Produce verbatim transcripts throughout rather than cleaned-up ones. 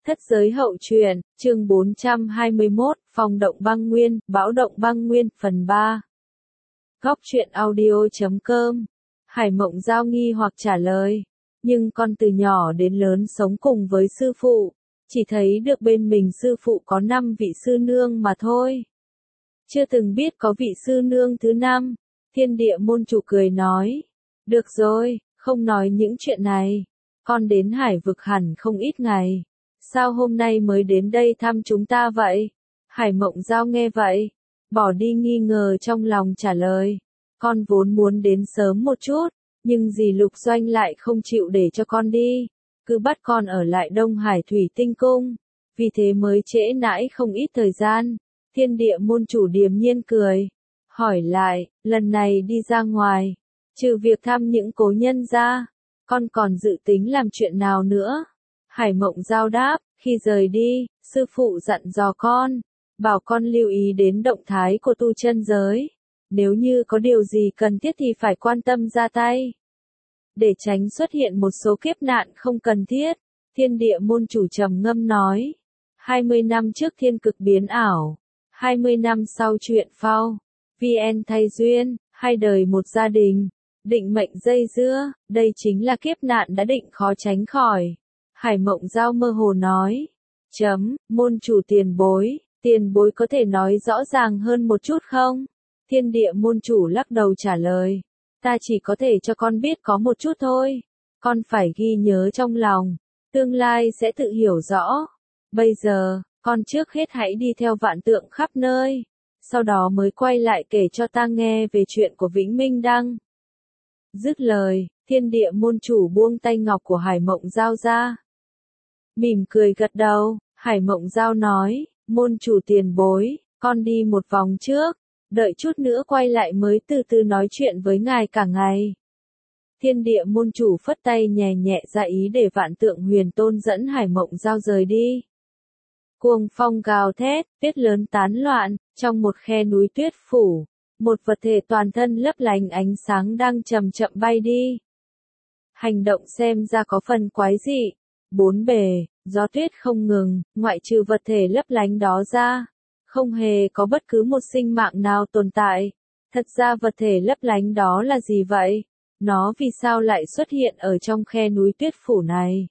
Thất giới hậu truyện, chương bốn trăm hai mươi mốt, Phong động băng nguyên, bão động băng nguyên, phần ba. Góc truyện audio chấm com. Hải Mộng Giao nghi hoặc trả lời. Nhưng con từ nhỏ đến lớn sống cùng với sư phụ, chỉ thấy được bên mình sư phụ có năm vị sư nương mà thôi. Chưa từng biết có vị sư nương thứ năm. Thiên địa môn chủ cười nói. Được rồi, không nói những chuyện này. Con đến hải vực hẳn không ít ngày. Sao hôm nay mới đến đây thăm chúng ta vậy? Hải Mộng Giao nghe vậy, bỏ đi nghi ngờ trong lòng trả lời. Con vốn muốn đến sớm một chút, nhưng dì Lục Doanh lại không chịu để cho con đi. Cứ bắt con ở lại Đông Hải Thủy Tinh Cung. Vì thế mới trễ nãi không ít thời gian. Thiên địa môn chủ điềm nhiên cười. Hỏi lại, lần này đi ra ngoài, trừ việc thăm những cố nhân ra, con còn dự tính làm chuyện nào nữa? Hải Mộng Giao đáp, khi rời đi, sư phụ dặn dò con, bảo con lưu ý đến động thái của tu chân giới. Nếu như có điều gì cần thiết thì phải quan tâm ra tay. Để tránh xuất hiện một số kiếp nạn không cần thiết, thiên địa môn chủ trầm ngâm nói. hai mươi năm trước thiên cực biến ảo, hai mươi năm sau chuyện phao, vê en thay duyên, hai đời một gia đình, định mệnh dây dưa, đây chính là kiếp nạn đã định khó tránh khỏi. Hải Mộng Giao mơ hồ nói. Chấm, môn chủ tiền bối, tiền bối có thể nói rõ ràng hơn một chút không? Thiên địa môn chủ lắc đầu trả lời. Ta chỉ có thể cho con biết có một chút thôi. Con phải ghi nhớ trong lòng. Tương lai sẽ tự hiểu rõ. Bây giờ, con trước hết hãy đi theo vạn tượng khắp nơi. Sau đó mới quay lại kể cho ta nghe về chuyện của Vĩnh Minh Đăng. Dứt lời, thiên địa môn chủ buông tay ngọc của Hải Mộng Giao ra. Mỉm cười gật đầu, Hải Mộng Giao nói, môn chủ tiền bối, con đi một vòng trước, đợi chút nữa quay lại mới từ từ nói chuyện với ngài cả ngày. Thiên địa môn chủ phất tay nhẹ nhẹ ra ý để vạn tượng huyền tôn dẫn Hải Mộng Giao rời đi. Cuồng phong gào thét, tuyết lớn tán loạn, trong một khe núi tuyết phủ, một vật thể toàn thân lấp lánh ánh sáng đang chậm chậm bay đi. Hành động xem ra có phần quái dị. Bốn bề, gió tuyết không ngừng, ngoại trừ vật thể lấp lánh đó ra, không hề có bất cứ một sinh mạng nào tồn tại. Thật ra vật thể lấp lánh đó là gì vậy? Nó vì sao lại xuất hiện ở trong khe núi tuyết phủ này?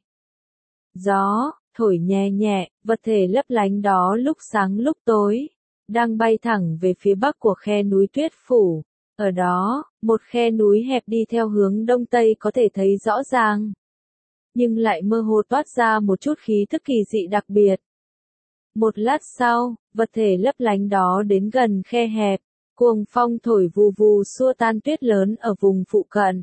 Gió, thổi nhẹ nhẹ, vật thể lấp lánh đó lúc sáng lúc tối, đang bay thẳng về phía bắc của khe núi tuyết phủ. Ở đó, một khe núi hẹp đi theo hướng đông tây có thể thấy rõ ràng, nhưng lại mơ hồ toát ra một chút khí thức kỳ dị đặc biệt. Một lát sau, vật thể lấp lánh đó đến gần khe hẹp, cuồng phong thổi vù vù xua tan tuyết lớn ở vùng phụ cận.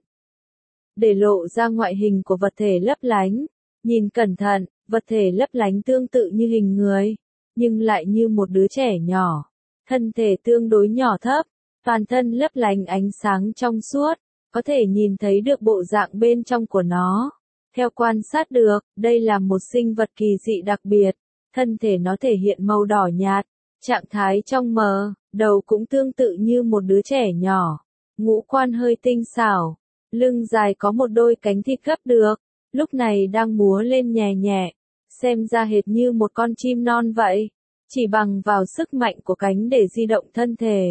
Để lộ ra ngoại hình của vật thể lấp lánh, nhìn cẩn thận, vật thể lấp lánh tương tự như hình người, nhưng lại như một đứa trẻ nhỏ. Thân thể tương đối nhỏ thấp, toàn thân lấp lánh ánh sáng trong suốt, có thể nhìn thấy được bộ dạng bên trong của nó. Theo quan sát được, đây là một sinh vật kỳ dị đặc biệt, thân thể nó thể hiện màu đỏ nhạt, trạng thái trong mờ, đầu cũng tương tự như một đứa trẻ nhỏ, ngũ quan hơi tinh xảo, lưng dài có một đôi cánh thịt gấp được, lúc này đang múa lên nhẹ nhẹ, xem ra hệt như một con chim non vậy, chỉ bằng vào sức mạnh của cánh để di động thân thể.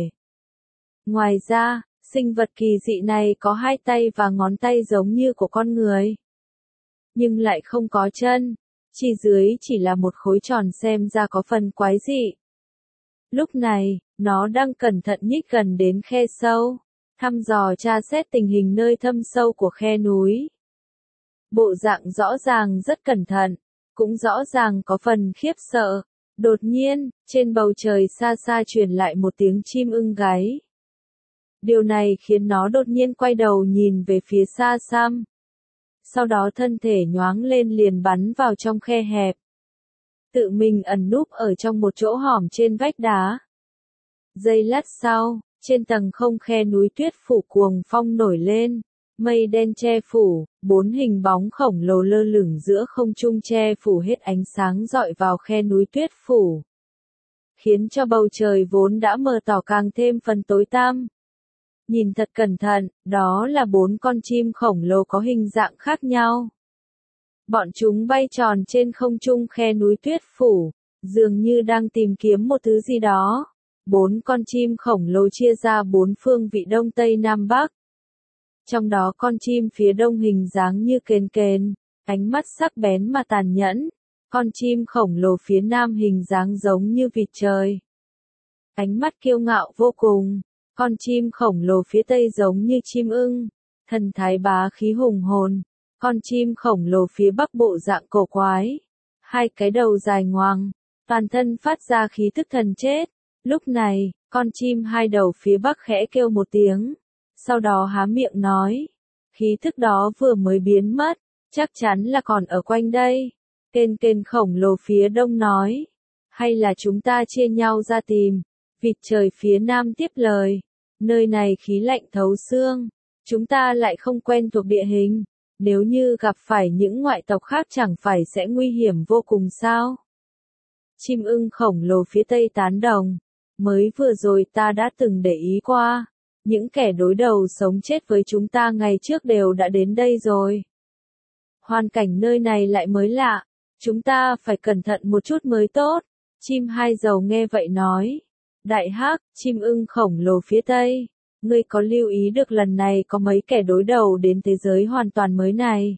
Ngoài ra, sinh vật kỳ dị này có hai tay và ngón tay giống như của con người, nhưng lại không có chân, chỉ dưới chỉ là một khối tròn xem ra có phần quái dị. Lúc này, nó đang cẩn thận nhích gần đến khe sâu, thăm dò tra xét tình hình nơi thâm sâu của khe núi. Bộ dạng rõ ràng rất cẩn thận, cũng rõ ràng có phần khiếp sợ. Đột nhiên, trên bầu trời xa xa truyền lại một tiếng chim ưng gáy. Điều này khiến nó đột nhiên quay đầu nhìn về phía xa xăm. Sau đó thân thể nhoáng lên liền bắn vào trong khe hẹp. Tự mình ẩn núp ở trong một chỗ hõm trên vách đá. Giây lát sau, trên tầng không khe núi tuyết phủ cuồng phong nổi lên, mây đen che phủ, bốn hình bóng khổng lồ lơ lửng giữa không trung che phủ hết ánh sáng rọi vào khe núi tuyết phủ, khiến cho bầu trời vốn đã mờ tỏ càng thêm phần tối tăm. Nhìn thật cẩn thận, đó là bốn con chim khổng lồ có hình dạng khác nhau. Bọn chúng bay tròn trên không trung khe núi tuyết phủ, dường như đang tìm kiếm một thứ gì đó. Bốn con chim khổng lồ chia ra bốn phương vị đông tây nam bắc. Trong đó con chim phía đông hình dáng như kền kền, ánh mắt sắc bén mà tàn nhẫn. Con chim khổng lồ phía nam hình dáng giống như vịt trời, ánh mắt kiêu ngạo vô cùng. Con chim khổng lồ phía tây giống như chim ưng, thần thái bá khí hùng hồn. Con chim khổng lồ phía bắc bộ dạng cổ quái, hai cái đầu dài ngoằng, toàn thân phát ra khí tức thần chết. Lúc này, con chim hai đầu phía bắc khẽ kêu một tiếng, sau đó há miệng nói, khí tức đó vừa mới biến mất, chắc chắn là còn ở quanh đây. Kên kên khổng lồ phía đông nói, hay là chúng ta chia nhau ra tìm. Vịt trời phía nam tiếp lời, nơi này khí lạnh thấu xương, chúng ta lại không quen thuộc địa hình, nếu như gặp phải những ngoại tộc khác chẳng phải sẽ nguy hiểm vô cùng sao? Chim ưng khổng lồ phía tây tán đồng, mới vừa rồi ta đã từng để ý qua, những kẻ đối đầu sống chết với chúng ta ngày trước đều đã đến đây rồi. Hoàn cảnh nơi này lại mới lạ, chúng ta phải cẩn thận một chút mới tốt. Chim hai dầu nghe vậy nói, đại hắc, chim ưng khổng lồ phía tây, ngươi có lưu ý được lần này có mấy kẻ đối đầu đến thế giới hoàn toàn mới này?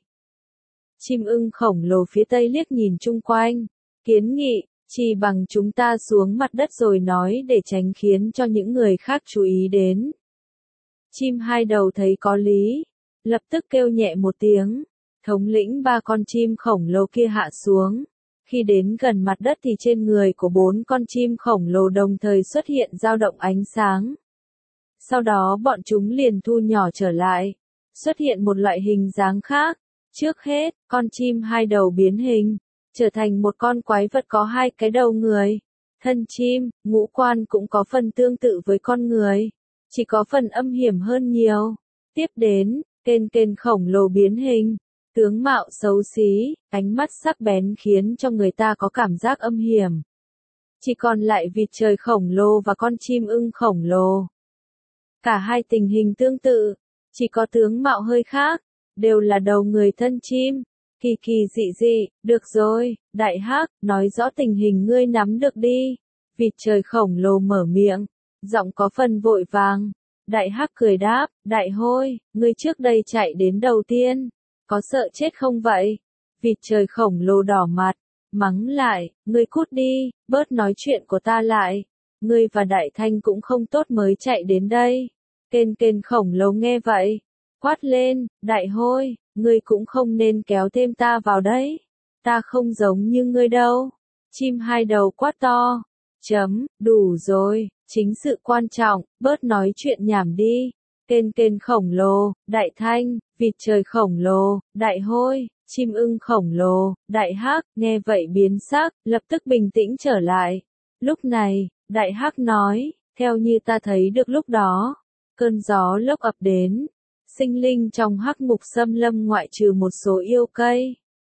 Chim ưng khổng lồ phía tây liếc nhìn chung quanh, kiến nghị, chỉ bằng chúng ta xuống mặt đất rồi nói để tránh khiến cho những người khác chú ý đến. Chim hai đầu thấy có lý, lập tức kêu nhẹ một tiếng, thống lĩnh ba con chim khổng lồ kia hạ xuống. Khi đến gần mặt đất thì trên người của bốn con chim khổng lồ đồng thời xuất hiện dao động ánh sáng. Sau đó bọn chúng liền thu nhỏ trở lại, xuất hiện một loại hình dáng khác. Trước hết, con chim hai đầu biến hình, trở thành một con quái vật có hai cái đầu người. Thân chim, ngũ quan cũng có phần tương tự với con người, chỉ có phần âm hiểm hơn nhiều. Tiếp đến, kên kên khổng lồ biến hình, tướng mạo xấu xí, ánh mắt sắc bén khiến cho người ta có cảm giác âm hiểm. Chỉ còn lại vịt trời khổng lồ và con chim ưng khổng lồ. Cả hai tình hình tương tự, chỉ có tướng mạo hơi khác, đều là đầu người thân chim. Kỳ kỳ dị dị, được rồi, đại hắc, nói rõ tình hình ngươi nắm được đi. Vịt trời khổng lồ mở miệng, giọng có phần vội vàng. Đại hắc cười đáp, đại hôi, ngươi trước đây chạy đến đầu tiên, có sợ chết không vậy? Vịt trời khổng lồ đỏ mặt, mắng lại, ngươi cút đi, bớt nói chuyện của ta lại. Ngươi và đại thanh cũng không tốt mới chạy đến đây. Kên kên khổng lồ nghe vậy, quát lên, đại hôi, ngươi cũng không nên kéo thêm ta vào đấy. Ta không giống như ngươi đâu. Chim hai đầu quát to, chấm, đủ rồi, chính sự quan trọng, bớt nói chuyện nhảm đi. Kên kên khổng lồ, đại thanh, vịt trời khổng lồ, đại hôi, chim ưng khổng lồ, đại hắc, nghe vậy biến sắc, lập tức bình tĩnh trở lại. Lúc này, đại hắc nói, theo như ta thấy được lúc đó, cơn gió lốc ập đến, sinh linh trong hắc ngục xâm lâm ngoại trừ một số yêu cây,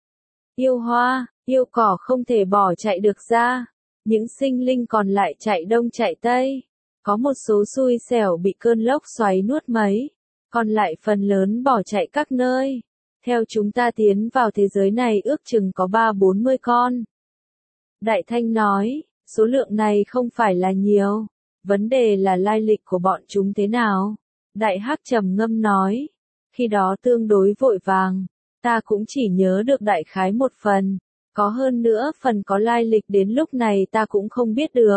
yêu hoa, yêu cỏ không thể bỏ chạy được ra, những sinh linh còn lại chạy đông chạy tây. Có một số xui xẻo bị cơn lốc xoáy nuốt mấy, còn lại phần lớn bỏ chạy các nơi. Theo chúng ta tiến vào thế giới này ước chừng có ba bốn mươi con. Đại Thanh nói, số lượng này không phải là nhiều, vấn đề là lai lịch của bọn chúng thế nào. Đại Hắc trầm ngâm nói, khi đó tương đối vội vàng, ta cũng chỉ nhớ được đại khái một phần, có hơn nữa phần có lai lịch đến lúc này ta cũng không biết được.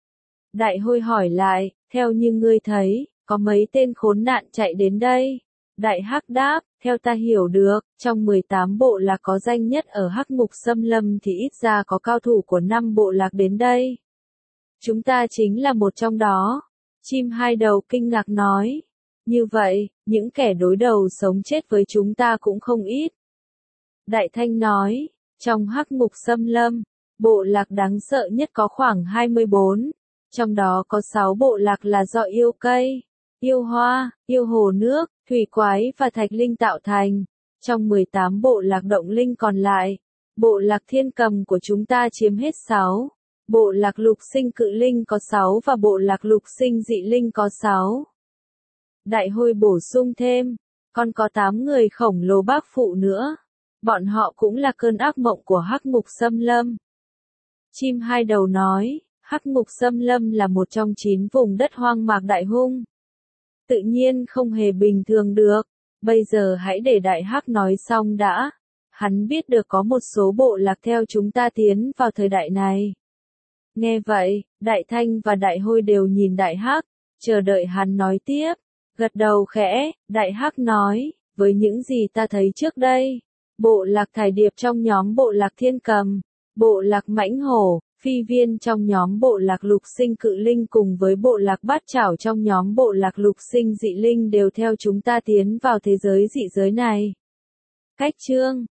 Đại Hôi hỏi lại, theo như ngươi thấy, có mấy tên khốn nạn chạy đến đây? Đại Hắc đáp, theo ta hiểu được, trong mười tám bộ lạc có danh nhất ở Hắc Ngục Xâm Lâm thì ít ra có cao thủ của năm bộ lạc đến đây. Chúng ta chính là một trong đó. Chim hai đầu kinh ngạc nói. Như vậy, những kẻ đối đầu sống chết với chúng ta cũng không ít. Đại Thanh nói, trong Hắc Ngục Xâm Lâm, bộ lạc đáng sợ nhất có khoảng hai mươi bốn. Trong đó có sáu bộ lạc là do yêu cây, yêu hoa, yêu hồ nước, thủy quái và thạch linh tạo thành. Trong mười tám bộ lạc động linh còn lại, bộ lạc thiên cầm của chúng ta chiếm hết sáu. Bộ lạc lục sinh cự linh có sáu và bộ lạc lục sinh dị linh có sáu. Đại Hôi bổ sung thêm, còn có tám người khổng lồ bác phụ nữa. Bọn họ cũng là cơn ác mộng của Hắc Ngục Xâm Lâm. Chim hai đầu nói, Hắc Ngục Xâm Lâm là một trong chín vùng đất hoang mạc đại hung. Tự nhiên không hề bình thường được. Bây giờ hãy để Đại Hắc nói xong đã. Hắn biết được có một số bộ lạc theo chúng ta tiến vào thời đại này. Nghe vậy, Đại Thanh và Đại Hôi đều nhìn Đại Hắc, chờ đợi hắn nói tiếp. Gật đầu khẽ, Đại Hắc nói, với những gì ta thấy trước đây, bộ lạc thải điệp trong nhóm bộ lạc thiên cầm, bộ lạc mãnh hổ, phi viên trong nhóm bộ lạc lục sinh cự linh cùng với bộ lạc bát chảo trong nhóm bộ lạc lục sinh dị linh đều theo chúng ta tiến vào thế giới dị giới này. Cách chương